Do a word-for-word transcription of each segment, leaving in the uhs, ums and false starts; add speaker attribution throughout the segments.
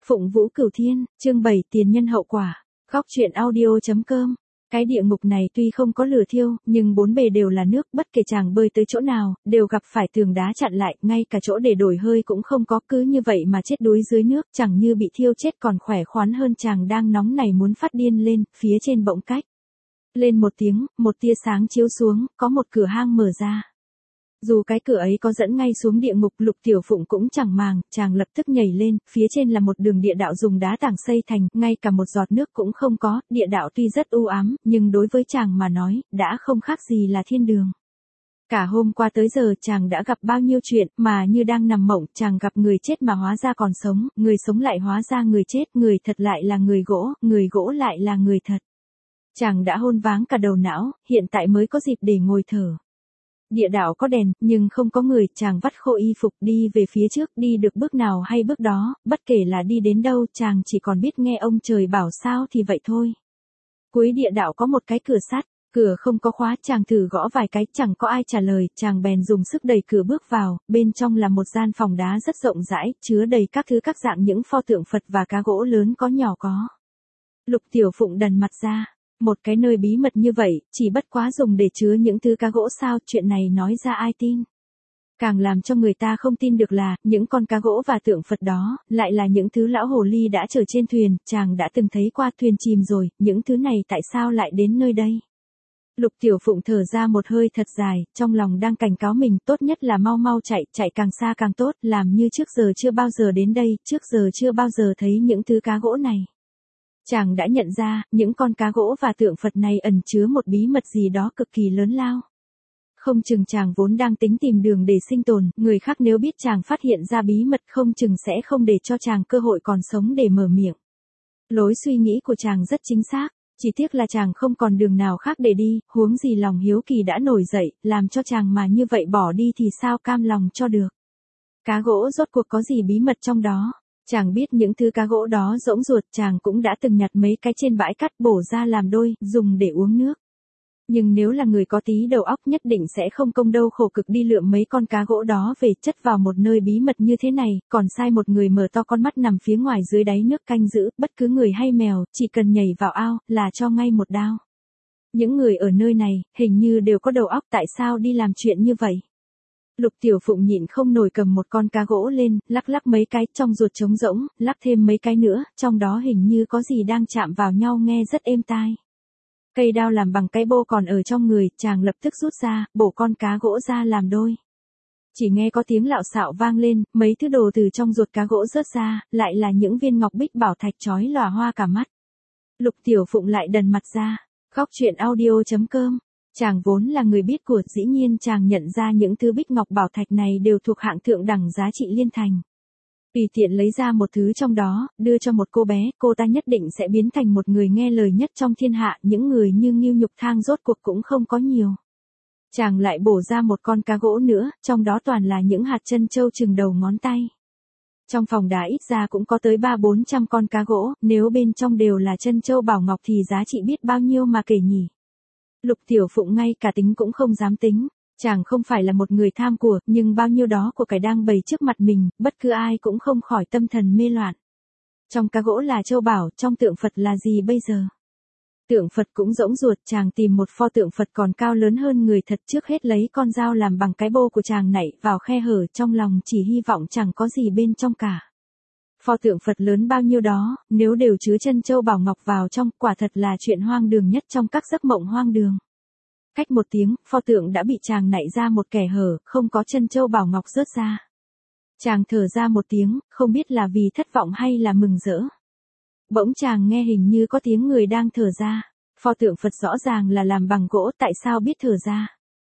Speaker 1: Phụng Vũ Cửu Thiên, chương bảy tiền nhân hậu quả. Góc truyện audio.com. Cái địa ngục này tuy không có lửa thiêu, nhưng bốn bề đều là nước, bất kể chàng bơi tới chỗ nào, đều gặp phải tường đá chặn lại, ngay cả chỗ để đổi hơi cũng không có, cứ như vậy mà chết đuối dưới nước, chẳng như bị thiêu chết còn khỏe khoắn hơn. Chàng đang nóng này muốn phát điên lên, phía trên bỗng cách lên một tiếng, một tia sáng chiếu xuống, có một cửa hang mở ra. Dù cái cửa ấy có dẫn ngay xuống địa ngục, Lục Tiểu Phụng cũng chẳng màng, chàng lập tức nhảy lên, phía trên là một đường địa đạo dùng đá tảng xây thành, ngay cả một giọt nước cũng không có, địa đạo tuy rất u ám, nhưng đối với chàng mà nói, đã không khác gì là thiên đường. Cả hôm qua tới giờ chàng đã gặp bao nhiêu chuyện, mà như đang nằm mộng, chàng gặp người chết mà hóa ra còn sống, người sống lại hóa ra người chết, người thật lại là người gỗ, người gỗ lại là người thật. Chàng đã hôn váng cả đầu não, hiện tại mới có dịp để ngồi thở. Địa đạo có đèn, nhưng không có người, chàng vắt khô y phục đi về phía trước, đi được bước nào hay bước đó, bất kể là đi đến đâu, chàng chỉ còn biết nghe ông trời bảo sao thì vậy thôi. Cuối địa đạo có một cái cửa sắt, cửa không có khóa, chàng thử gõ vài cái, chẳng có ai trả lời, chàng bèn dùng sức đẩy cửa bước vào, bên trong là một gian phòng đá rất rộng rãi, chứa đầy các thứ các dạng những pho tượng Phật và cá gỗ lớn có nhỏ có. Lục Tiểu Phụng đần mặt ra. Một cái nơi bí mật như vậy, chỉ bất quá dùng để chứa những thứ cá gỗ sao, chuyện này nói ra ai tin. Càng làm cho người ta không tin được là, những con cá gỗ và tượng Phật đó, lại là những thứ lão hồ ly đã chở trên thuyền, chàng đã từng thấy qua thuyền chìm rồi, những thứ này tại sao lại đến nơi đây. Lục Tiểu Phụng thở ra một hơi thật dài, trong lòng đang cảnh cáo mình, tốt nhất là mau mau chạy, chạy càng xa càng tốt, làm như trước giờ chưa bao giờ đến đây, trước giờ chưa bao giờ thấy những thứ cá gỗ này. Chàng đã nhận ra, những con cá gỗ và tượng Phật này ẩn chứa một bí mật gì đó cực kỳ lớn lao. Không chừng chàng vốn đang tính tìm đường để sinh tồn, người khác nếu biết chàng phát hiện ra bí mật không chừng sẽ không để cho chàng cơ hội còn sống để mở miệng. Lối suy nghĩ của chàng rất chính xác, chỉ tiếc là chàng không còn đường nào khác để đi, huống gì lòng hiếu kỳ đã nổi dậy, làm cho chàng mà như vậy bỏ đi thì sao cam lòng cho được. Cá gỗ rốt cuộc có gì bí mật trong đó? Chàng biết những thứ cá gỗ đó rỗng ruột, chàng cũng đã từng nhặt mấy cái trên bãi cắt bổ ra làm đôi, dùng để uống nước. Nhưng nếu là người có tí đầu óc nhất định sẽ không công đâu khổ cực đi lượm mấy con cá gỗ đó về chất vào một nơi bí mật như thế này, còn sai một người mở to con mắt nằm phía ngoài dưới đáy nước canh giữ, bất cứ người hay mèo, chỉ cần nhảy vào ao, là cho ngay một đao. Những người ở nơi này, hình như đều có đầu óc, tại sao đi làm chuyện như vậy? Lục Tiểu Phụng nhịn không nổi cầm một con cá gỗ lên, lắc lắc mấy cái, trong ruột trống rỗng, lắc thêm mấy cái nữa, trong đó hình như có gì đang chạm vào nhau nghe rất êm tai. Cây đao làm bằng cái bô còn ở trong người, chàng lập tức rút ra, bổ con cá gỗ ra làm đôi. Chỉ nghe có tiếng lạo xạo vang lên, mấy thứ đồ từ trong ruột cá gỗ rớt ra, lại là những viên ngọc bích bảo thạch chói lòa hoa cả mắt. Lục Tiểu Phụng lại đần mặt ra. Góc truyện audio.com. Chàng vốn là người biết của, dĩ nhiên chàng nhận ra những thứ bích ngọc bảo thạch này đều thuộc hạng thượng đẳng giá trị liên thành. Tùy tiện lấy ra một thứ trong đó, đưa cho một cô bé, cô ta nhất định sẽ biến thành một người nghe lời nhất trong thiên hạ, những người như Ngưu Nhục Thang rốt cuộc cũng không có nhiều. Chàng lại bổ ra một con cá gỗ nữa, trong đó toàn là những hạt chân châu chừng đầu ngón tay. Trong phòng đá ít ra cũng có tới ba bốn trăm con cá gỗ, nếu bên trong đều là chân châu bảo ngọc thì giá trị biết bao nhiêu mà kể nhỉ. Lục Tiểu Phụng ngay cả tính cũng không dám tính, chàng không phải là một người tham của, nhưng bao nhiêu đó của cải đang bày trước mặt mình, bất cứ ai cũng không khỏi tâm thần mê loạn. Trong cá gỗ là châu bảo, trong tượng Phật là gì bây giờ? Tượng Phật cũng rỗng ruột, chàng tìm một pho tượng Phật còn cao lớn hơn người thật, trước hết lấy con dao làm bằng cái bô của chàng nảy vào khe hở, trong lòng chỉ hy vọng chẳng có gì bên trong cả. Pho tượng Phật lớn bao nhiêu đó, nếu đều chứa chân châu bảo ngọc vào trong, quả thật là chuyện hoang đường nhất trong các giấc mộng hoang đường. Cách một tiếng, pho tượng đã bị chàng nảy ra một kẻ hở, không có chân châu bảo ngọc rớt ra. Chàng thở ra một tiếng, không biết là vì thất vọng hay là mừng rỡ. Bỗng chàng nghe hình như có tiếng người đang thở ra. Pho tượng Phật rõ ràng là làm bằng gỗ, tại sao biết thở ra?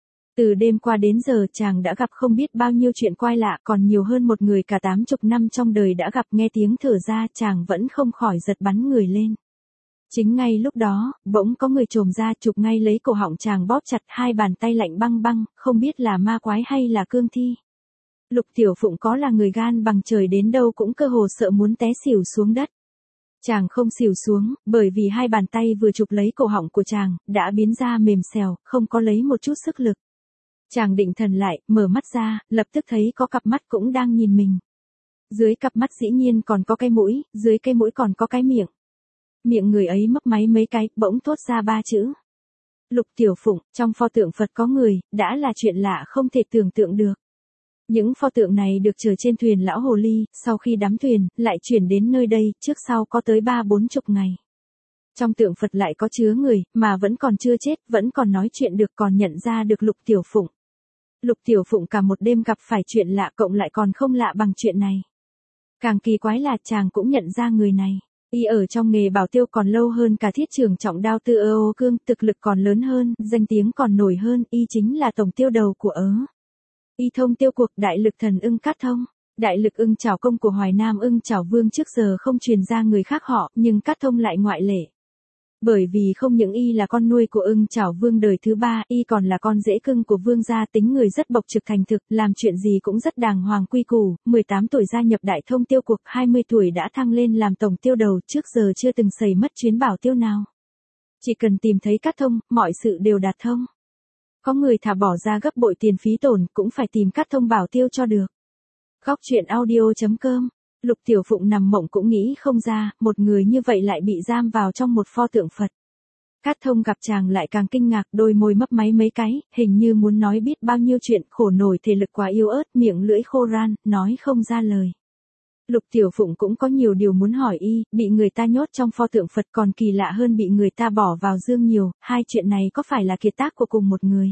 Speaker 1: Từ đêm qua đến giờ chàng đã gặp không biết bao nhiêu chuyện quái lạ, còn nhiều hơn một người cả tám chục năm trong đời đã gặp, nghe tiếng thở ra chàng vẫn không khỏi giật bắn người lên. Chính ngay lúc đó, bỗng có người chồm ra chụp ngay lấy cổ họng chàng bóp chặt, hai bàn tay lạnh băng băng, không biết là ma quái hay là cương thi. Lục Tiểu Phụng có là người gan bằng trời đến đâu cũng cơ hồ sợ muốn té xỉu xuống đất. Chàng không xỉu xuống, bởi vì hai bàn tay vừa chụp lấy cổ họng của chàng, đã biến ra mềm xèo, không có lấy một chút sức lực. Chàng định thần lại, mở mắt ra, lập tức thấy có cặp mắt cũng đang nhìn mình. Dưới cặp mắt dĩ nhiên còn có cái mũi, dưới cái mũi còn có cái miệng. Miệng người ấy mấp máy mấy cái, bỗng thốt ra ba chữ. Lục Tiểu Phụng, trong pho tượng Phật có người, đã là chuyện lạ không thể tưởng tượng được. Những pho tượng này được chở trên thuyền lão hồ ly, sau khi đắm thuyền, lại chuyển đến nơi đây, trước sau có tới ba bốn chục ngày. Trong tượng Phật lại có chứa người, mà vẫn còn chưa chết, vẫn còn nói chuyện được, còn nhận ra được Lục Tiểu Phụng. Lục Tiểu Phụng cả một đêm gặp phải chuyện lạ cộng lại còn không lạ bằng chuyện này. Càng kỳ quái là chàng cũng nhận ra người này. Y ở trong nghề bảo tiêu còn lâu hơn cả thiết trưởng trọng đao Tư Ơ Ô Cương, thực lực còn lớn hơn, danh tiếng còn nổi hơn, y chính là tổng tiêu đầu của Ớ. Y thông tiêu cuộc đại lực thần ưng Cát Thông. Đại lực ưng Chảo công của Hoài Nam ưng Chảo Vương trước giờ không truyền ra người khác họ, nhưng Cát Thông lại ngoại lệ. Bởi vì không những y là con nuôi của ưng Chảo Vương đời thứ ba, y còn là con rể cưng của Vương gia, tính người rất bộc trực thành thực, làm chuyện gì cũng rất đàng hoàng quy củ, mười tám tuổi gia nhập đại thông tiêu cuộc, hai mươi tuổi đã thăng lên làm tổng tiêu đầu, trước giờ chưa từng xảy mất chuyến bảo tiêu nào. Chỉ cần tìm thấy Cát Thông, mọi sự đều đạt thông. Có người thà bỏ ra gấp bội tiền phí tổn, cũng phải tìm Cát Thông bảo tiêu cho được. Góc truyện audio chấm com. Lục Tiểu Phụng nằm mộng cũng nghĩ không ra, một người như vậy lại bị giam vào trong một pho tượng Phật. Cát Thông gặp chàng lại càng kinh ngạc, đôi môi mấp máy mấy cái, hình như muốn nói biết bao nhiêu chuyện, khổ nổi thể lực quá yếu ớt, miệng lưỡi khô ran, nói không ra lời. Lục Tiểu Phụng cũng có nhiều điều muốn hỏi y, bị người ta nhốt trong pho tượng Phật còn kỳ lạ hơn bị người ta bỏ vào dương nhiều, hai chuyện này có phải là kiệt tác của cùng một người?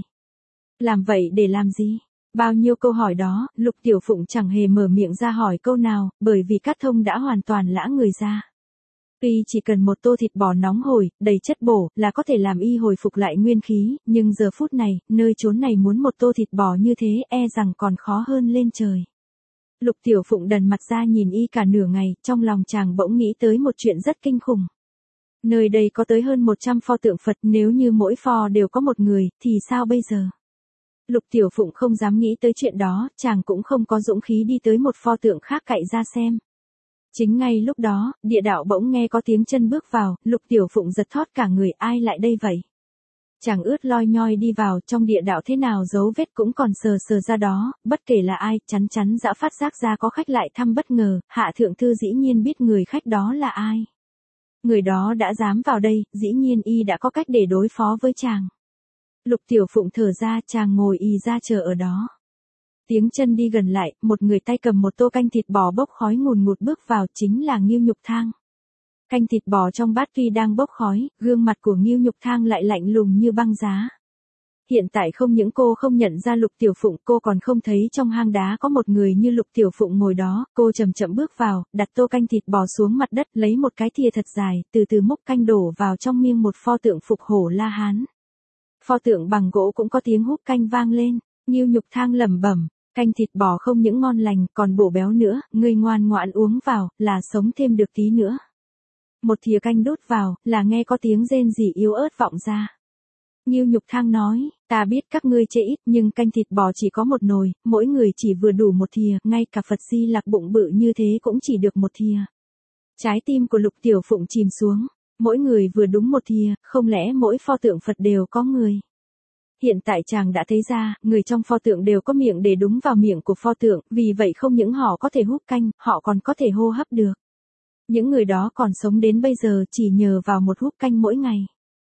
Speaker 1: Làm vậy để làm gì? Bao nhiêu câu hỏi đó, Lục Tiểu Phụng chẳng hề mở miệng ra hỏi câu nào, bởi vì Cát Thông đã hoàn toàn lã người ra. Tuy chỉ cần một tô thịt bò nóng hổi, đầy chất bổ, là có thể làm y hồi phục lại nguyên khí, nhưng giờ phút này, nơi chốn này muốn một tô thịt bò như thế, e rằng còn khó hơn lên trời. Lục Tiểu Phụng đần mặt ra nhìn y cả nửa ngày, trong lòng chàng bỗng nghĩ tới một chuyện rất kinh khủng. Nơi đây có tới hơn một trăm pho tượng Phật, nếu như mỗi pho đều có một người, thì sao bây giờ? Lục Tiểu Phụng không dám nghĩ tới chuyện đó, chàng cũng không có dũng khí đi tới một pho tượng khác cậy ra xem. Chính ngay lúc đó, địa đạo bỗng nghe có tiếng chân bước vào, Lục Tiểu Phụng giật thót cả người, ai lại đây vậy? Chàng ướt loi nhoi đi vào, trong địa đạo thế nào dấu vết cũng còn sờ sờ ra đó, bất kể là ai, chắn chắn dã phát giác ra có khách lại thăm bất ngờ, Hạ Thượng Thư dĩ nhiên biết người khách đó là ai. Người đó đã dám vào đây, dĩ nhiên y đã có cách để đối phó với chàng. Lục Tiểu Phụng thở ra, chàng ngồi y ra chờ ở đó. Tiếng chân đi gần lại, một người tay cầm một tô canh thịt bò bốc khói ngùn ngụt bước vào, chính là Ngưu Nhục Thang. Canh thịt bò trong bát tuy đang bốc khói, gương mặt của Ngưu Nhục Thang lại lạnh lùng như băng giá. Hiện tại không những cô không nhận ra Lục Tiểu Phụng, cô còn không thấy trong hang đá có một người như Lục Tiểu Phụng ngồi đó, cô chậm chậm bước vào, đặt tô canh thịt bò xuống mặt đất, lấy một cái thìa thật dài, từ từ múc canh đổ vào trong miệng một pho tượng Phục Hổ La Hán. Pho tượng bằng gỗ cũng có tiếng húp canh vang lên, Ngưu Nhục Thang lẩm bẩm, canh thịt bò không những ngon lành, còn bổ béo nữa, ngươi ngoan ngoãn uống vào, là sống thêm được tí nữa. Một thìa canh đút vào, là nghe có tiếng rên rỉ yếu ớt vọng ra. Ngưu Nhục Thang nói, ta biết các ngươi chê ít, nhưng canh thịt bò chỉ có một nồi, mỗi người chỉ vừa đủ một thìa, ngay cả Phật Di Lặc bụng bự như thế cũng chỉ được một thìa. Trái tim của Lục Tiểu Phụng chìm xuống, mỗi người vừa đúng một thìa, không lẽ mỗi pho tượng Phật đều có người? Hiện tại chàng đã thấy ra, người trong pho tượng đều có miệng để đúng vào miệng của pho tượng, vì vậy không những họ có thể húp canh, họ còn có thể hô hấp được. Những người đó còn sống đến bây giờ chỉ nhờ vào một húp canh mỗi ngày.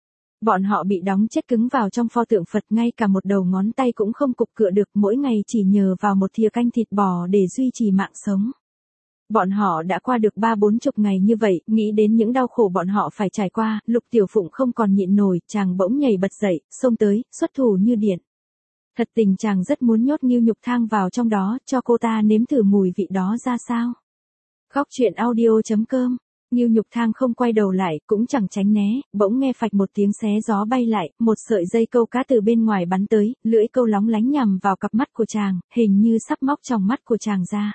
Speaker 1: Bọn họ bị đóng chết cứng vào trong pho tượng Phật, ngay cả một đầu ngón tay cũng không cục cựa được, mỗi ngày chỉ nhờ vào một thìa canh thịt bò để duy trì mạng sống. Bọn họ đã qua được ba bốn chục ngày như vậy, nghĩ đến những đau khổ bọn họ phải trải qua, Lục Tiểu Phụng không còn nhịn nổi, chàng bỗng nhảy bật dậy, xông tới, xuất thủ như điện. Thật tình chàng rất muốn nhốt Ngưu Nhục Thang vào trong đó, cho cô ta nếm thử mùi vị đó ra sao. Góc truyện audio chấm com. Ngưu Nhục Thang không quay đầu lại, cũng chẳng tránh né, bỗng nghe phạch một tiếng xé gió bay lại, một sợi dây câu cá từ bên ngoài bắn tới, lưỡi câu lóng lánh nhằm vào cặp mắt của chàng, hình như sắp móc tròng mắt của chàng ra.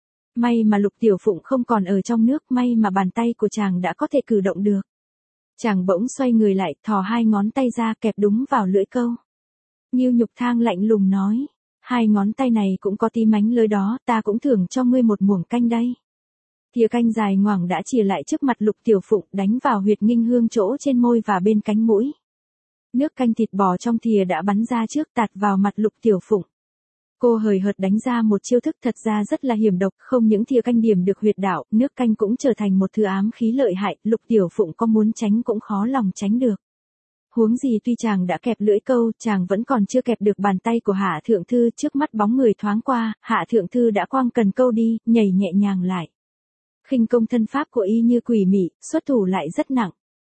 Speaker 1: May mà Lục Tiểu Phụng không còn ở trong nước, may mà bàn tay của chàng đã có thể cử động được. Chàng bỗng xoay người lại, thò hai ngón tay ra kẹp đúng vào lưỡi câu. Ngưu Nhục Thang lạnh lùng nói, hai ngón tay này cũng có tí mánh lưỡi đó, ta cũng thưởng cho ngươi một muỗng canh đây. Thìa canh dài ngoằng đã chìa lại trước mặt Lục Tiểu Phụng, đánh vào huyệt nghinh hương chỗ trên môi và bên cánh mũi. Nước canh thịt bò trong thìa đã bắn ra trước, tạt vào mặt Lục Tiểu Phụng. Cô hời hợt đánh ra một chiêu thức thật ra rất là hiểm độc, không những thìa canh điểm được huyệt đạo, nước canh cũng trở thành một thứ ám khí lợi hại, Lục Tiểu Phụng có muốn tránh cũng khó lòng tránh được. Huống gì tuy chàng đã kẹp lưỡi câu, chàng vẫn còn chưa kẹp được bàn tay của Hạ Thượng Thư, trước mắt bóng người thoáng qua, Hạ Thượng Thư đã quăng cần câu đi, nhảy nhẹ nhàng lại. Khinh công thân pháp của y như quỷ mị, xuất thủ lại rất nặng.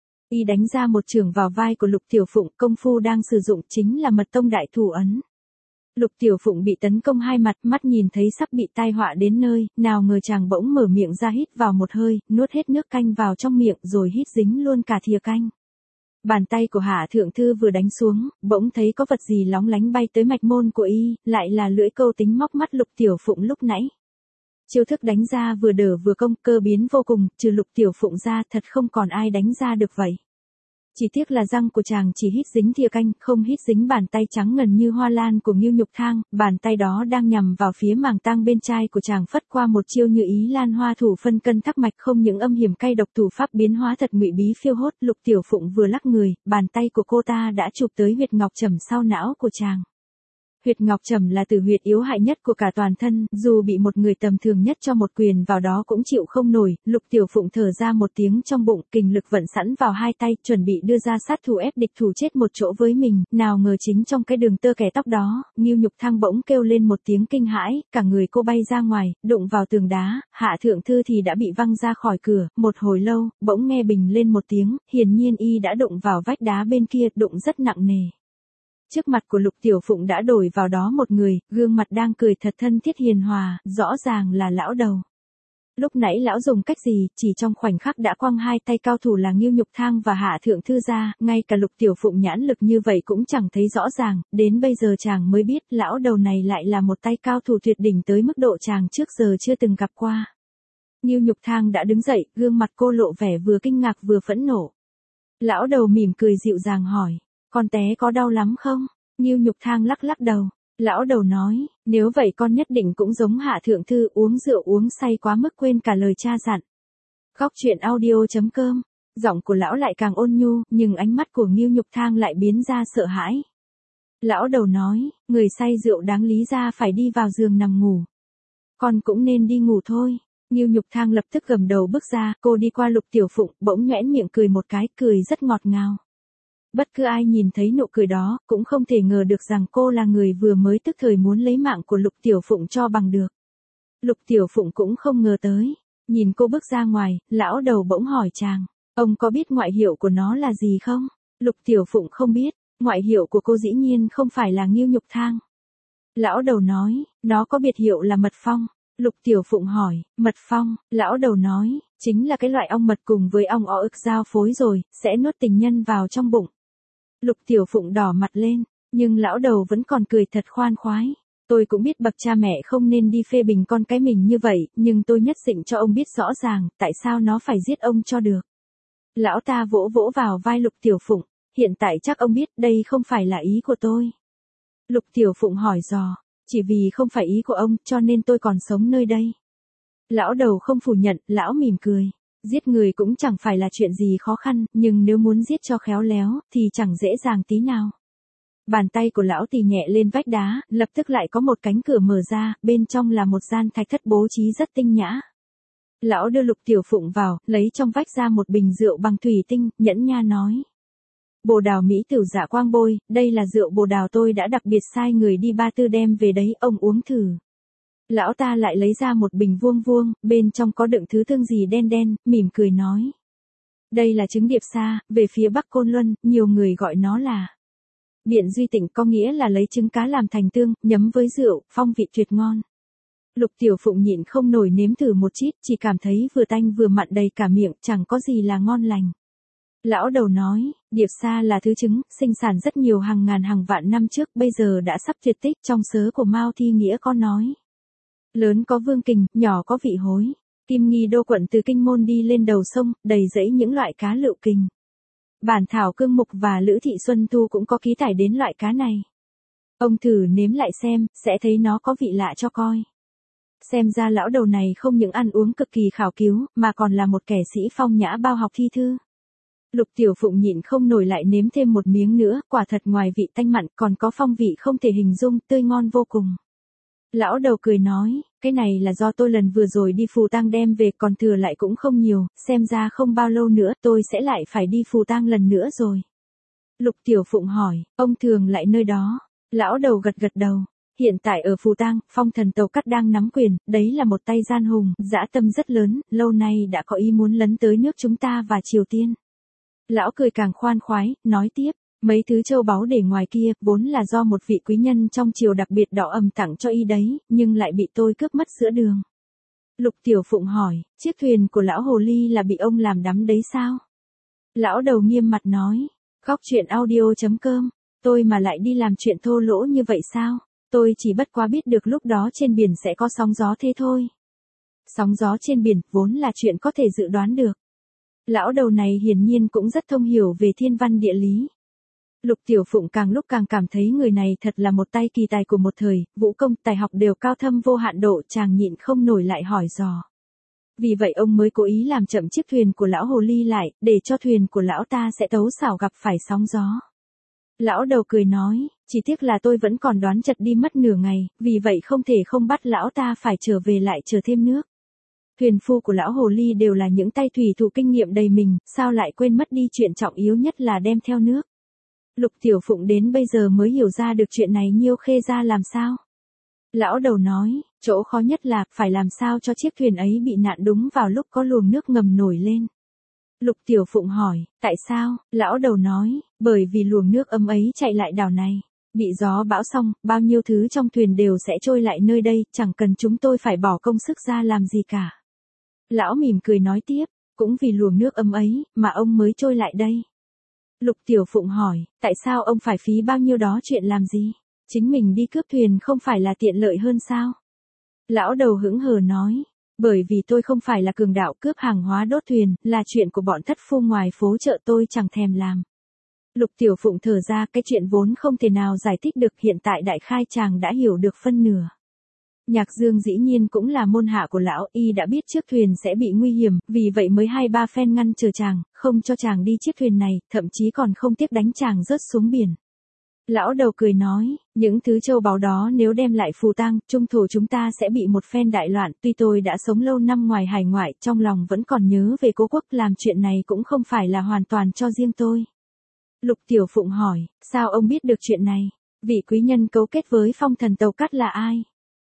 Speaker 1: Y đánh ra một chưởng vào vai của Lục Tiểu Phụng, công phu đang sử dụng chính là Mật Tông đại thủ ấn. Lục Tiểu Phụng bị tấn công hai mặt, mắt nhìn thấy sắp bị tai họa đến nơi, nào ngờ chàng bỗng mở miệng ra hít vào một hơi, nuốt hết nước canh vào trong miệng rồi hít dính luôn cả thìa canh. Bàn tay của Hạ Thượng Thư vừa đánh xuống, bỗng thấy có vật gì lóng lánh bay tới mạch môn của y, lại là lưỡi câu tính móc mắt Lục Tiểu Phụng lúc nãy. Chiêu thức đánh ra vừa đỡ vừa công, cơ biến vô cùng, trừ Lục Tiểu Phụng ra thật không còn ai đánh ra được vậy. Chỉ tiếc là răng của chàng chỉ hít dính thìa canh, không hít dính bàn tay trắng ngần như hoa lan của Ngưu Nhục Thang, bàn tay đó đang nhằm vào phía màng tang bên trai của chàng phất qua một chiêu như ý lan hoa thủ phân cân thắc mạch, không những âm hiểm cay độc thủ pháp biến hóa thật ngụy bí phiêu hốt. Lục Tiểu Phụng vừa lắc người, bàn tay của cô ta đã chụp tới huyệt ngọc trầm sau não của chàng. Huyệt ngọc trầm là tử huyệt yếu hại nhất của cả toàn thân, dù bị một người tầm thường nhất cho một quyền vào đó cũng chịu không nổi. Lục Tiểu Phụng thở ra một tiếng trong bụng, kình lực vận sẵn vào hai tay, chuẩn bị đưa ra sát thủ ép địch thủ chết một chỗ với mình, nào ngờ chính trong cái đường tơ kẻ tóc đó, Ngưu Nhục Thang bỗng kêu lên một tiếng kinh hãi, cả người cô bay ra ngoài, đụng vào tường đá, Hạ Thượng Thư thì đã bị văng ra khỏi cửa. Một hồi lâu, bỗng nghe bình lên một tiếng, hiển nhiên y đã đụng vào vách đá bên kia, đụng rất nặng nề. Trước mặt của Lục Tiểu Phụng đã đổi vào đó một người, gương mặt đang cười thật thân thiết hiền hòa, rõ ràng là lão đầu. Lúc nãy lão dùng cách gì, chỉ trong khoảnh khắc đã quăng hai tay cao thủ là Ngưu Nhục Thang và Hạ Thượng Thư ra, ngay cả Lục Tiểu Phụng nhãn lực như vậy cũng chẳng thấy rõ ràng, đến bây giờ chàng mới biết lão đầu này lại là một tay cao thủ tuyệt đỉnh tới mức độ chàng trước giờ chưa từng gặp qua. Ngưu Nhục Thang đã đứng dậy, gương mặt cô lộ vẻ vừa kinh ngạc vừa phẫn nộ. Lão đầu mỉm cười dịu dàng hỏi. Con té có đau lắm không? Ngưu Nhục Thang lắc lắc đầu. Lão đầu nói, nếu vậy con nhất định cũng giống Hạ Thượng Thư, uống rượu uống say quá mức quên cả lời cha dặn. Góc truyện audio chấm com. Giọng của lão lại càng ôn nhu, nhưng ánh mắt của Ngưu Nhục Thang lại biến ra sợ hãi. Lão đầu nói, người say rượu đáng lý ra phải đi vào giường nằm ngủ. Con cũng nên đi ngủ thôi. Ngưu Nhục Thang lập tức gầm đầu bước ra, cô đi qua Lục Tiểu Phụng, bỗng nhoẻn miệng cười một cái, cười rất ngọt ngào. Bất cứ ai nhìn thấy nụ cười đó, cũng không thể ngờ được rằng cô là người vừa mới tức thời muốn lấy mạng của Lục Tiểu Phụng cho bằng được. Lục Tiểu Phụng cũng không ngờ tới. Nhìn cô bước ra ngoài, lão đầu bỗng hỏi chàng, ông có biết ngoại hiệu của nó là gì không? Lục Tiểu Phụng không biết, ngoại hiệu của cô dĩ nhiên không phải là Ngưu Nhục Thang. Lão đầu nói, nó có biệt hiệu là Mật Phong. Lục Tiểu Phụng hỏi, Mật Phong, lão đầu nói, chính là cái loại ong mật cùng với ong o ực giao phối rồi, sẽ nuốt tình nhân vào trong bụng. Lục Tiểu Phụng đỏ mặt lên, nhưng lão đầu vẫn còn cười thật khoan khoái. Tôi cũng biết bậc cha mẹ không nên đi phê bình con cái mình như vậy, nhưng tôi nhất định cho ông biết rõ ràng, tại sao nó phải giết ông cho được. Lão ta vỗ vỗ vào vai Lục Tiểu Phụng, hiện tại chắc ông biết đây không phải là ý của tôi. Lục Tiểu Phụng hỏi dò, chỉ vì không phải ý của ông, cho nên tôi còn sống nơi đây. Lão đầu không phủ nhận, lão mỉm cười. Giết người cũng chẳng phải là chuyện gì khó khăn, nhưng nếu muốn giết cho khéo léo, thì chẳng dễ dàng tí nào. Bàn tay của lão tì nhẹ lên vách đá, lập tức lại có một cánh cửa mở ra, bên trong là một gian thạch thất bố trí rất tinh nhã. Lão đưa Lục Tiểu Phụng vào, lấy trong vách ra một bình rượu bằng thủy tinh, nhẫn nha nói. Bồ đào mỹ tửu dạ quang bôi, đây là rượu bồ đào tôi đã đặc biệt sai người đi Ba Tư đem về đấy, ông uống thử. Lão ta lại lấy ra một bình vuông vuông, bên trong có đựng thứ thương gì đen đen, mỉm cười nói. Đây là trứng điệp sa, về phía Bắc Côn Luân, nhiều người gọi nó là Điện Duy Tịnh, có nghĩa là lấy trứng cá làm thành tương, nhấm với rượu, phong vị tuyệt ngon. Lục Tiểu Phụng nhịn không nổi nếm thử một chít, chỉ cảm thấy vừa tanh vừa mặn đầy cả miệng, chẳng có gì là ngon lành. Lão đầu nói, điệp sa là thứ trứng, sinh sản rất nhiều hàng ngàn hàng vạn năm trước, bây giờ đã sắp tuyệt tích, trong sớ của Mao Thi Nghĩa có nói. Lớn có vương kình, nhỏ có vị hối. Kim Nghi Đô quận từ Kinh Môn đi lên đầu sông, đầy rẫy những loại cá lựu kình. Bản thảo Cương Mục và Lữ Thị Xuân Thu cũng có ký tải đến loại cá này. Ông thử nếm lại xem, sẽ thấy nó có vị lạ cho coi. Xem ra lão đầu này không những ăn uống cực kỳ khảo cứu, mà còn là một kẻ sĩ phong nhã bao học thi thư. Lục Tiểu Phụng nhịn không nổi lại nếm thêm một miếng nữa, quả thật ngoài vị tanh mặn còn có phong vị không thể hình dung, tươi ngon vô cùng. Lão đầu cười nói, cái này là do tôi lần vừa rồi đi phù tang đem về, còn thừa lại cũng không nhiều, xem ra không bao lâu nữa tôi sẽ lại phải đi phù tang lần nữa rồi. Lục Tiểu Phụng hỏi, ông thường lại nơi đó? Lão đầu gật gật đầu. Hiện tại ở phù tang, Phong Thần Tàu Cắt đang nắm quyền, đấy là một tay gian hùng, dã tâm rất lớn, lâu nay đã có ý muốn lấn tới nước chúng ta và Triều Tiên. Lão cười càng khoan khoái, nói tiếp, mấy thứ châu báu để ngoài kia, vốn là do một vị quý nhân trong triều đặc biệt đỏ ầm tặng cho y đấy, nhưng lại bị tôi cướp mất giữa đường. Lục Tiểu Phụng hỏi, chiếc thuyền của lão hồ ly là bị ông làm đắm đấy sao? Lão đầu nghiêm mặt nói, góc chuyện audio chấm com, tôi mà lại đi làm chuyện thô lỗ như vậy sao? Tôi chỉ bất quá biết được lúc đó trên biển sẽ có sóng gió thế thôi. Sóng gió trên biển vốn là chuyện có thể dự đoán được. Lão đầu này hiển nhiên cũng rất thông hiểu về thiên văn địa lý. Lục Tiểu Phụng càng lúc càng cảm thấy người này thật là một tay kỳ tài của một thời, vũ công, tài học đều cao thâm vô hạn độ, chàng nhịn không nổi lại hỏi dò. Vì vậy ông mới cố ý làm chậm chiếc thuyền của lão hồ ly lại, để cho thuyền của lão ta sẽ tấu xảo gặp phải sóng gió. Lão đầu cười nói, chỉ tiếc là tôi vẫn còn đoán chật đi mất nửa ngày, vì vậy không thể không bắt lão ta phải trở về lại chờ thêm nước. Thuyền phu của lão hồ ly đều là những tay thủy thủ kinh nghiệm đầy mình, sao lại quên mất đi chuyện trọng yếu nhất là đem theo nước. Lục Tiểu Phụng đến bây giờ mới hiểu ra được chuyện này Nhiêu Khê ra làm sao. Lão đầu nói, chỗ khó nhất là phải làm sao cho chiếc thuyền ấy bị nạn đúng vào lúc có luồng nước ngầm nổi lên. Lục Tiểu Phụng hỏi, tại sao? Lão đầu nói, bởi vì luồng nước ấm ấy chạy lại đảo này. Bị gió bão xong, bao nhiêu thứ trong thuyền đều sẽ trôi lại nơi đây, chẳng cần chúng tôi phải bỏ công sức ra làm gì cả. Lão mỉm cười nói tiếp, cũng vì luồng nước ấm ấy, mà ông mới trôi lại đây. Lục Tiểu Phụng hỏi, tại sao ông phải phí bao nhiêu đó chuyện làm gì? Chính mình đi cướp thuyền không phải là tiện lợi hơn sao? Lão đầu hững hờ nói, bởi vì tôi không phải là cường đạo cướp hàng hóa đốt thuyền, là chuyện của bọn thất phu ngoài phố chợ tôi chẳng thèm làm. Lục Tiểu Phụng thở ra, cái chuyện vốn không thể nào giải thích được, hiện tại đại khai chàng đã hiểu được phân nửa. Nhạc Dương dĩ nhiên cũng là môn hạ của lão, y đã biết chiếc thuyền sẽ bị nguy hiểm, vì vậy mới hai ba phen ngăn chờ chàng, không cho chàng đi chiếc thuyền này, thậm chí còn không tiếc đánh chàng rớt xuống biển. Lão đầu cười nói, những thứ châu báu đó nếu đem lại phù tang, trung thổ chúng ta sẽ bị một phen đại loạn, tuy tôi đã sống lâu năm ngoài hải ngoại, trong lòng vẫn còn nhớ về cố quốc, làm chuyện này cũng không phải là hoàn toàn cho riêng tôi. Lục Tiểu Phụng hỏi, sao ông biết được chuyện này? Vị quý nhân cấu kết với Phong Thần Tàu Cắt là ai?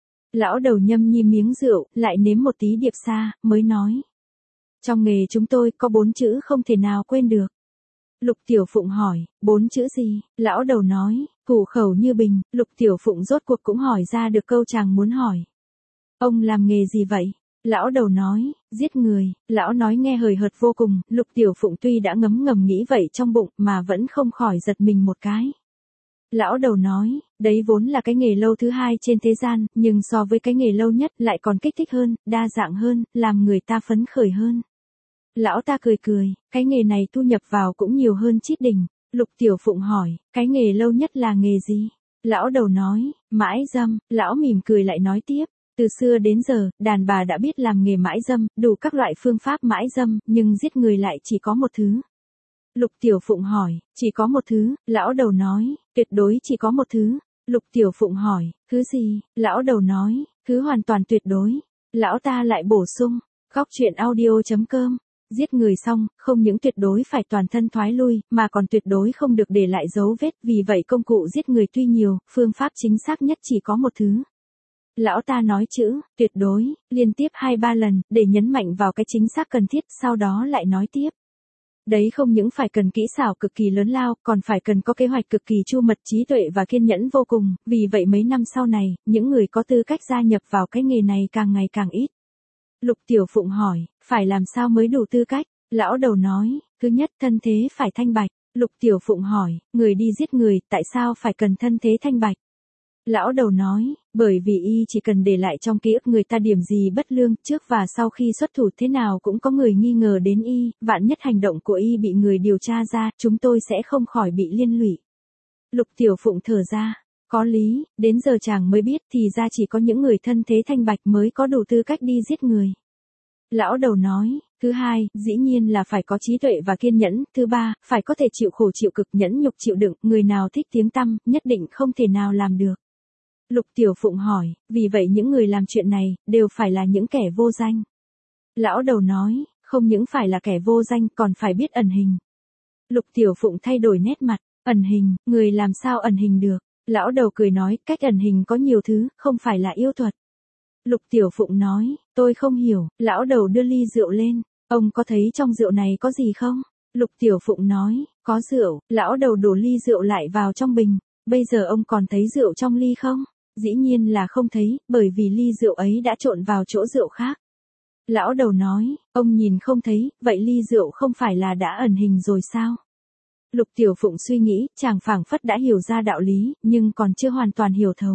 Speaker 1: Lão đầu nhâm nhi miếng rượu, lại nếm một tí điệp xa, mới nói. Trong nghề chúng tôi có bốn chữ không thể nào quên được. Lục Tiểu Phụng hỏi, bốn chữ gì? Lão đầu nói, củ khẩu như bình. Lục Tiểu Phụng rốt cuộc cũng hỏi ra được câu chàng muốn hỏi. Ông làm nghề gì vậy? Lão đầu nói, giết người. Lão nói nghe hời hợt vô cùng, Lục Tiểu Phụng tuy đã ngấm ngầm nghĩ vậy trong bụng mà vẫn không khỏi giật mình một cái. Lão đầu nói, đấy vốn là cái nghề lâu thứ hai trên thế gian, nhưng so với cái nghề lâu nhất lại còn kích thích hơn, đa dạng hơn, làm người ta phấn khởi hơn. Lão ta cười cười, cái nghề này thu nhập vào cũng nhiều hơn chít đỉnh. Lục Tiểu Phụng hỏi, cái nghề lâu nhất là nghề gì? Lão đầu nói, mãi dâm. Lão mỉm cười lại nói tiếp, từ xưa đến giờ, đàn bà đã biết làm nghề mãi dâm, đủ các loại phương pháp mãi dâm, nhưng giết người lại chỉ có một thứ. Lục Tiểu Phụng hỏi, chỉ có một thứ? Lão đầu nói, tuyệt đối chỉ có một thứ. Lục Tiểu Phụng hỏi, thứ gì? Lão đầu nói, thứ hoàn toàn tuyệt đối. Lão ta lại bổ sung, góc chuyện audio chấm com. Giết người xong, không những tuyệt đối phải toàn thân thoái lui, mà còn tuyệt đối không được để lại dấu vết, vì vậy công cụ giết người tuy nhiều, phương pháp chính xác nhất chỉ có một thứ. Lão ta nói chữ, tuyệt đối, liên tiếp hai ba lần, để nhấn mạnh vào cái chính xác cần thiết, sau đó lại nói tiếp. Đấy không những phải cần kỹ xảo cực kỳ lớn lao, còn phải cần có kế hoạch cực kỳ chu mật, trí tuệ và kiên nhẫn vô cùng, vì vậy mấy năm sau này, những người có tư cách gia nhập vào cái nghề này càng ngày càng ít. Lục Tiểu Phụng hỏi, phải làm sao mới đủ tư cách? Lão đầu nói, thứ nhất thân thế phải thanh bạch. Lục Tiểu Phụng hỏi, người đi giết người, tại sao phải cần thân thế thanh bạch? Lão đầu nói, bởi vì y chỉ cần để lại trong ký ức người ta điểm gì bất lương, trước và sau khi xuất thủ thế nào cũng có người nghi ngờ đến y, vạn nhất hành động của y bị người điều tra ra, chúng tôi sẽ không khỏi bị liên lụy. Lục Tiểu Phụng thở ra, có lý, đến giờ chàng mới biết thì ra chỉ có những người thân thế thanh bạch mới có đủ tư cách đi giết người. Lão đầu nói, thứ hai, dĩ nhiên là phải có trí tuệ và kiên nhẫn, thứ ba, phải có thể chịu khổ chịu cực nhẫn nhục chịu đựng, người nào thích tiếng tăm, nhất định không thể nào làm được. Lục Tiểu Phụng hỏi, vì vậy những người làm chuyện này, đều phải là những kẻ vô danh. Lão đầu nói, không những phải là kẻ vô danh còn phải biết ẩn hình. Lục Tiểu Phụng thay đổi nét mặt, ẩn hình, người làm sao ẩn hình được. Lão đầu cười nói, cách ẩn hình có nhiều thứ, không phải là yêu thuật. Lục Tiểu Phụng nói, tôi không hiểu. Lão đầu đưa ly rượu lên, ông có thấy trong rượu này có gì không? Lục Tiểu Phụng nói, có rượu. Lão đầu đổ ly rượu lại vào trong bình. Bây giờ ông còn thấy rượu trong ly không? Dĩ nhiên là không thấy, bởi vì ly rượu ấy đã trộn vào chỗ rượu khác. Lão đầu nói, ông nhìn không thấy, vậy ly rượu không phải là đã ẩn hình rồi sao? Lục Tiểu Phụng suy nghĩ, chàng phảng phất đã hiểu ra đạo lý, nhưng còn chưa hoàn toàn hiểu thấu.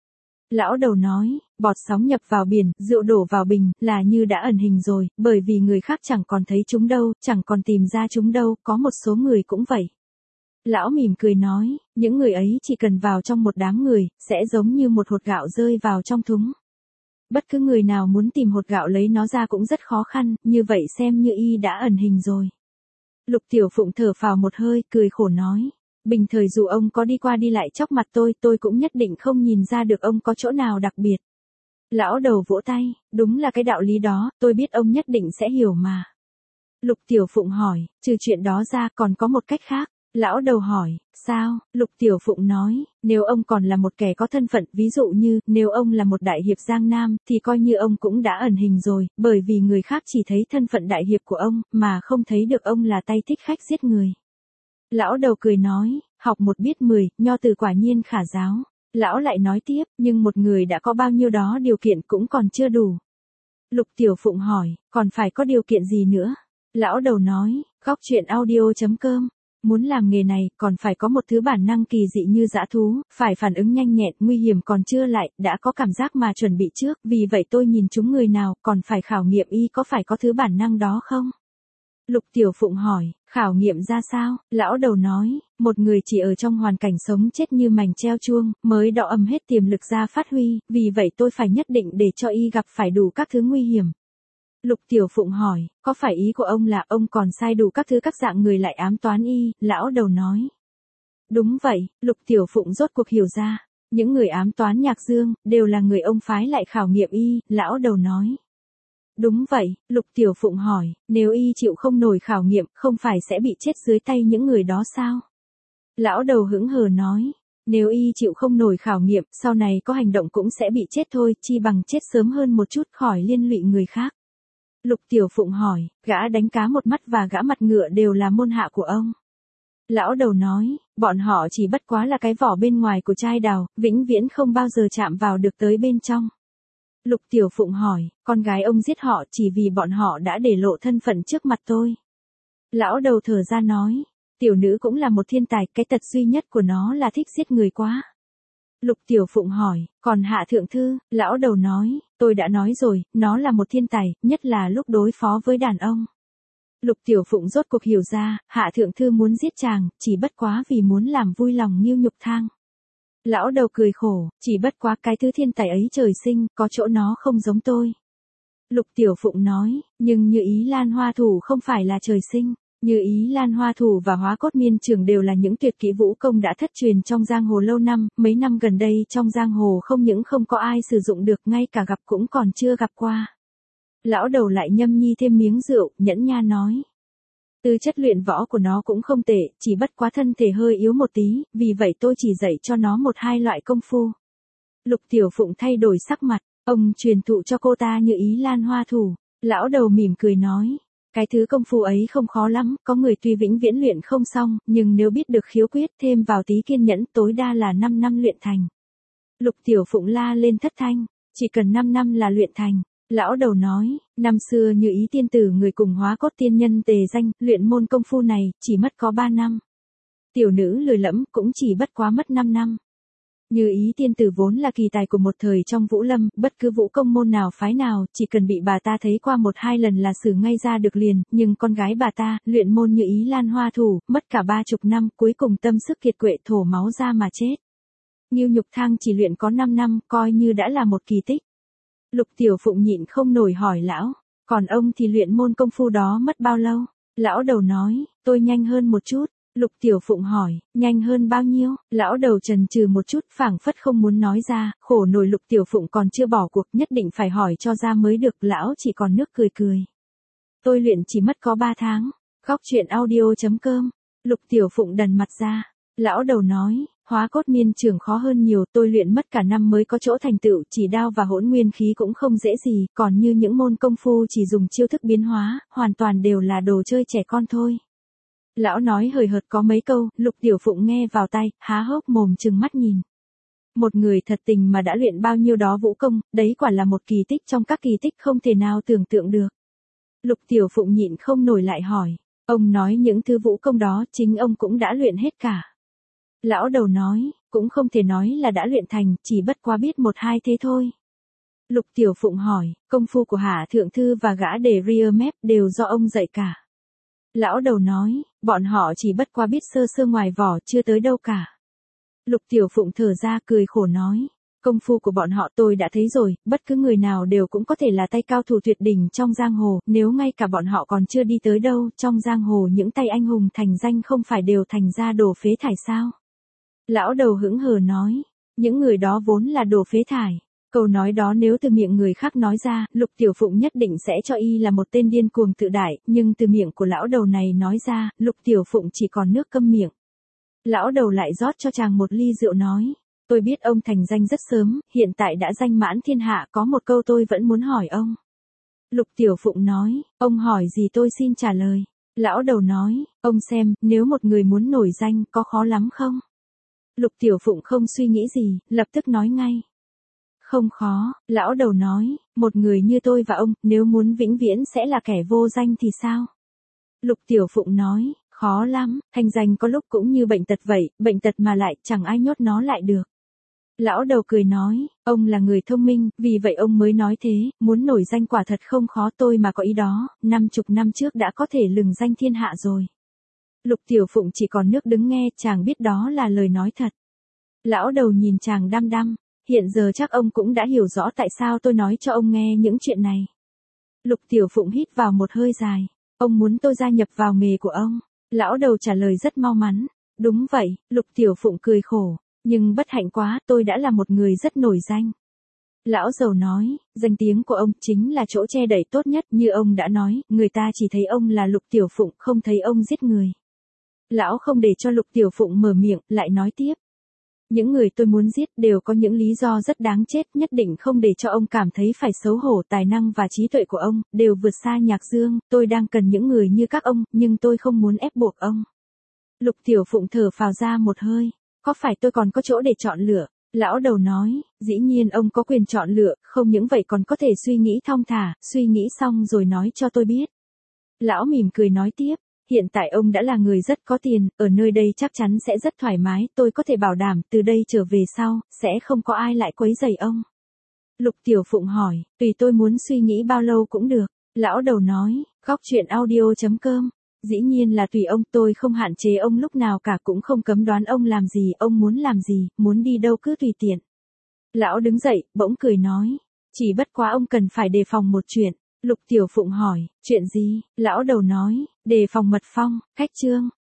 Speaker 1: Lão đầu nói, bọt sóng nhập vào biển, rượu đổ vào bình, là như đã ẩn hình rồi, bởi vì người khác chẳng còn thấy chúng đâu, chẳng còn tìm ra chúng đâu, có một số người cũng vậy. Lão mỉm cười nói, những người ấy chỉ cần vào trong một đám người, sẽ giống như một hột gạo rơi vào trong thúng. Bất cứ người nào muốn tìm hột gạo lấy nó ra cũng rất khó khăn, như vậy xem như y đã ẩn hình rồi. Lục Tiểu Phụng thở phào một hơi, cười khổ nói, bình thời dù ông có đi qua đi lại chóc mặt tôi, tôi cũng nhất định không nhìn ra được ông có chỗ nào đặc biệt. Lão đầu vỗ tay, đúng là cái đạo lý đó, tôi biết ông nhất định sẽ hiểu mà. Lục Tiểu Phụng hỏi, trừ chuyện đó ra còn có một cách khác. Lão đầu hỏi, sao? Lục Tiểu Phụng nói, nếu ông còn là một kẻ có thân phận, ví dụ như, nếu ông là một đại hiệp Giang Nam, thì coi như ông cũng đã ẩn hình rồi, bởi vì người khác chỉ thấy thân phận đại hiệp của ông, mà không thấy được ông là tay thích khách giết người. Lão đầu cười nói, học một biết mười, nho từ quả nhiên khả giáo. Lão lại nói tiếp, nhưng một người đã có bao nhiêu đó điều kiện cũng còn chưa đủ. Lục Tiểu Phụng hỏi, còn phải có điều kiện gì nữa? Lão đầu nói, góc chuyện audio chấm com. Muốn làm nghề này, còn phải có một thứ bản năng kỳ dị như dã thú, phải phản ứng nhanh nhẹn, nguy hiểm còn chưa lại, đã có cảm giác mà chuẩn bị trước, vì vậy tôi nhìn chúng người nào, còn phải khảo nghiệm y có phải có thứ bản năng đó không? Lục Tiểu Phụng hỏi, khảo nghiệm ra sao? Lão đầu nói, một người chỉ ở trong hoàn cảnh sống chết như mảnh treo chuông, mới đọ âm hết tiềm lực ra phát huy, vì vậy tôi phải nhất định để cho y gặp phải đủ các thứ nguy hiểm. Lục Tiểu Phụng hỏi, có phải ý của ông là ông còn sai đủ các thứ các dạng người lại ám toán y? Lão đầu nói. Đúng vậy, Lục Tiểu Phụng rốt cuộc hiểu ra. Những người ám toán Nhạc Dương, đều là người ông phái lại khảo nghiệm y, lão đầu nói. Đúng vậy, Lục Tiểu Phụng hỏi, nếu y chịu không nổi khảo nghiệm, không phải sẽ bị chết dưới tay những người đó sao? Lão đầu hững hờ nói. Nếu y chịu không nổi khảo nghiệm, sau này có hành động cũng sẽ bị chết thôi, chi bằng chết sớm hơn một chút khỏi liên lụy người khác. Lục Tiểu Phụng hỏi, gã đánh cá một mắt và gã mặt ngựa đều là môn hạ của ông. Lão đầu nói, bọn họ chỉ bất quá là cái vỏ bên ngoài của chai đào, vĩnh viễn không bao giờ chạm vào được tới bên trong. Lục Tiểu Phụng hỏi, con gái ông giết họ chỉ vì bọn họ đã để lộ thân phận trước mặt tôi. Lão đầu thở ra nói, tiểu nữ cũng là một thiên tài, cái tật duy nhất của nó là thích giết người quá. Lục Tiểu Phụng hỏi, còn Hạ Thượng Thư? Lão đầu nói, tôi đã nói rồi, nó là một thiên tài, nhất là lúc đối phó với đàn ông. Lục Tiểu Phụng rốt cuộc hiểu ra, Hạ Thượng Thư muốn giết chàng, chỉ bất quá vì muốn làm vui lòng Ngưu Nhục Thang. Lão đầu cười khổ, chỉ bất quá cái thứ thiên tài ấy trời sinh, có chỗ nó không giống tôi. Lục Tiểu Phụng nói, nhưng Như Ý Lan Hoa Thủ không phải là trời sinh. Như Ý Lan Hoa Thủ và Hóa Cốt Miên Trường đều là những tuyệt kỹ vũ công đã thất truyền trong giang hồ lâu năm, mấy năm gần đây trong giang hồ không những không có ai sử dụng được, ngay cả gặp cũng còn chưa gặp qua. Lão đầu lại nhâm nhi thêm miếng rượu, nhẫn nha nói. Tư chất luyện võ của nó cũng không tệ, chỉ bất quá thân thể hơi yếu một tí, vì vậy tôi chỉ dạy cho nó một hai loại công phu. Lục Tiểu Phụng thay đổi sắc mặt, ông truyền thụ cho cô ta Như Ý Lan Hoa Thủ. Lão đầu mỉm cười nói. Cái thứ công phu ấy không khó lắm, có người tuy vĩnh viễn luyện không xong, nhưng nếu biết được khiếu quyết thêm vào tí kiên nhẫn tối đa là năm năm luyện thành. Lục Tiểu Phụng la lên thất thanh, chỉ cần năm năm là luyện thành. Lão đầu nói, năm xưa Như Ý tiên tử người cùng Hóa Cốt tiên nhân tề danh, luyện môn công phu này, chỉ mất có ba năm. Tiểu nữ lười lẫm cũng chỉ bất quá mất năm năm. Như Ý tiên tử vốn là kỳ tài của một thời trong Vũ Lâm, bất cứ vũ công môn nào phái nào, chỉ cần bị bà ta thấy qua một hai lần là xử ngay ra được liền, nhưng con gái bà ta, luyện môn Như Ý Lan Hoa Thủ, mất cả ba chục năm, cuối cùng tâm sức kiệt quệ thổ máu ra mà chết. Ngưu Nhục Thang chỉ luyện có năm năm, coi như đã là một kỳ tích. Lục Tiểu Phụng nhịn không nổi hỏi lão, còn ông thì luyện môn công phu đó mất bao lâu? Lão đầu nói, tôi nhanh hơn một chút. Lục Tiểu Phụng hỏi, nhanh hơn bao nhiêu? Lão đầu chần chừ một chút, phảng phất không muốn nói ra, khổ nổi Lục Tiểu Phụng còn chưa bỏ cuộc, nhất định phải hỏi cho ra mới được, lão chỉ còn nước cười cười. Tôi luyện chỉ mất có ba tháng. Khóc chuyện audio chấm com. Lục Tiểu Phụng đần mặt ra. Lão đầu nói, hóa cốt miên trưởng khó hơn nhiều, tôi luyện mất cả năm mới có chỗ thành tựu, chỉ đao và hỗn nguyên khí cũng không dễ gì, còn như những môn công phu chỉ dùng chiêu thức biến hóa, hoàn toàn đều là đồ chơi trẻ con thôi. Lão nói hời hợt có mấy câu, Lục Tiểu Phụng nghe vào tai, há hốc mồm trừng mắt nhìn. Một người thật tình mà đã luyện bao nhiêu đó vũ công, đấy quả là một kỳ tích trong các kỳ tích không thể nào tưởng tượng được. Lục Tiểu Phụng nhịn không nổi lại hỏi, ông nói những thứ vũ công đó chính ông cũng đã luyện hết cả. Lão đầu nói, cũng không thể nói là đã luyện thành, chỉ bất quá biết một hai thế thôi. Lục Tiểu Phụng hỏi, công phu của Hạ Thượng Thư và gã đề ria mép đều do ông dạy cả. Lão đầu nói, bọn họ chỉ bất quá biết sơ sơ ngoài vỏ, chưa tới đâu cả. Lục Tiểu Phụng thở ra cười khổ nói, công phu của bọn họ tôi đã thấy rồi, bất cứ người nào đều cũng có thể là tay cao thủ tuyệt đỉnh trong giang hồ, nếu ngay cả bọn họ còn chưa đi tới đâu, trong giang hồ những tay anh hùng thành danh không phải đều thành ra đồ phế thải sao? Lão đầu hững hờ nói, những người đó vốn là đồ phế thải. Câu nói đó nếu từ miệng người khác nói ra, Lục Tiểu Phụng nhất định sẽ cho y là một tên điên cuồng tự đại, nhưng từ miệng của lão đầu này nói ra, Lục Tiểu Phụng chỉ còn nước câm miệng. Lão đầu lại rót cho chàng một ly rượu nói, tôi biết ông thành danh rất sớm, hiện tại đã danh mãn thiên hạ, có một câu tôi vẫn muốn hỏi ông. Lục Tiểu Phụng nói, ông hỏi gì tôi xin trả lời. Lão đầu nói, ông xem, nếu một người muốn nổi danh, có khó lắm không? Lục Tiểu Phụng không suy nghĩ gì, lập tức nói ngay. Không khó, lão đầu nói, một người như tôi và ông, nếu muốn vĩnh viễn sẽ là kẻ vô danh thì sao? Lục Tiểu Phụng nói, khó lắm, thành danh có lúc cũng như bệnh tật vậy, bệnh tật mà lại chẳng ai nhốt nó lại được. Lão đầu cười nói, ông là người thông minh, vì vậy ông mới nói thế, muốn nổi danh quả thật không khó, tôi mà có ý đó, năm chục năm trước đã có thể lừng danh thiên hạ rồi. Lục Tiểu Phụng chỉ còn nước đứng nghe, chàng biết đó là lời nói thật. Lão đầu nhìn chàng đăm đăm, hiện giờ chắc ông cũng đã hiểu rõ tại sao tôi nói cho ông nghe những chuyện này. Lục Tiểu Phụng hít vào một hơi dài, ông muốn tôi gia nhập vào nghề của ông. Lão đầu trả lời rất mau mắn, đúng vậy. Lục Tiểu Phụng cười khổ, nhưng bất hạnh quá, tôi đã là một người rất nổi danh. Lão giàu nói, danh tiếng của ông chính là chỗ che đậy tốt nhất, như ông đã nói, người ta chỉ thấy ông là Lục Tiểu Phụng, không thấy ông giết người. Lão không để cho Lục Tiểu Phụng mở miệng, lại nói tiếp. Những người tôi muốn giết đều có những lý do rất đáng chết, nhất định không để cho ông cảm thấy phải xấu hổ, tài năng và trí tuệ của ông đều vượt xa Nhạc Dương, tôi đang cần những người như các ông, nhưng tôi không muốn ép buộc ông. Lục Tiểu Phụng thở phào ra một hơi, có phải tôi còn có chỗ để chọn lựa? Lão đầu nói, dĩ nhiên ông có quyền chọn lựa, không những vậy còn có thể suy nghĩ thong thả, suy nghĩ xong rồi nói cho tôi biết. Lão mỉm cười nói tiếp. Hiện tại ông đã là người rất có tiền, ở nơi đây chắc chắn sẽ rất thoải mái, tôi có thể bảo đảm, từ đây trở về sau, sẽ không có ai lại quấy rầy ông. Lục Tiểu Phụng hỏi, tùy tôi muốn suy nghĩ bao lâu cũng được. Lão đầu nói, khóc chuyện audio chấm com. Dĩ nhiên là tùy ông, tôi không hạn chế ông lúc nào cả, cũng không cấm đoán ông làm gì, ông muốn làm gì, muốn đi đâu cứ tùy tiện. Lão đứng dậy, bỗng cười nói, chỉ bất quá ông cần phải đề phòng một chuyện. Lục Tiểu Phụng hỏi, chuyện gì? Lão đầu nói, đề phòng mật phong, khách trương.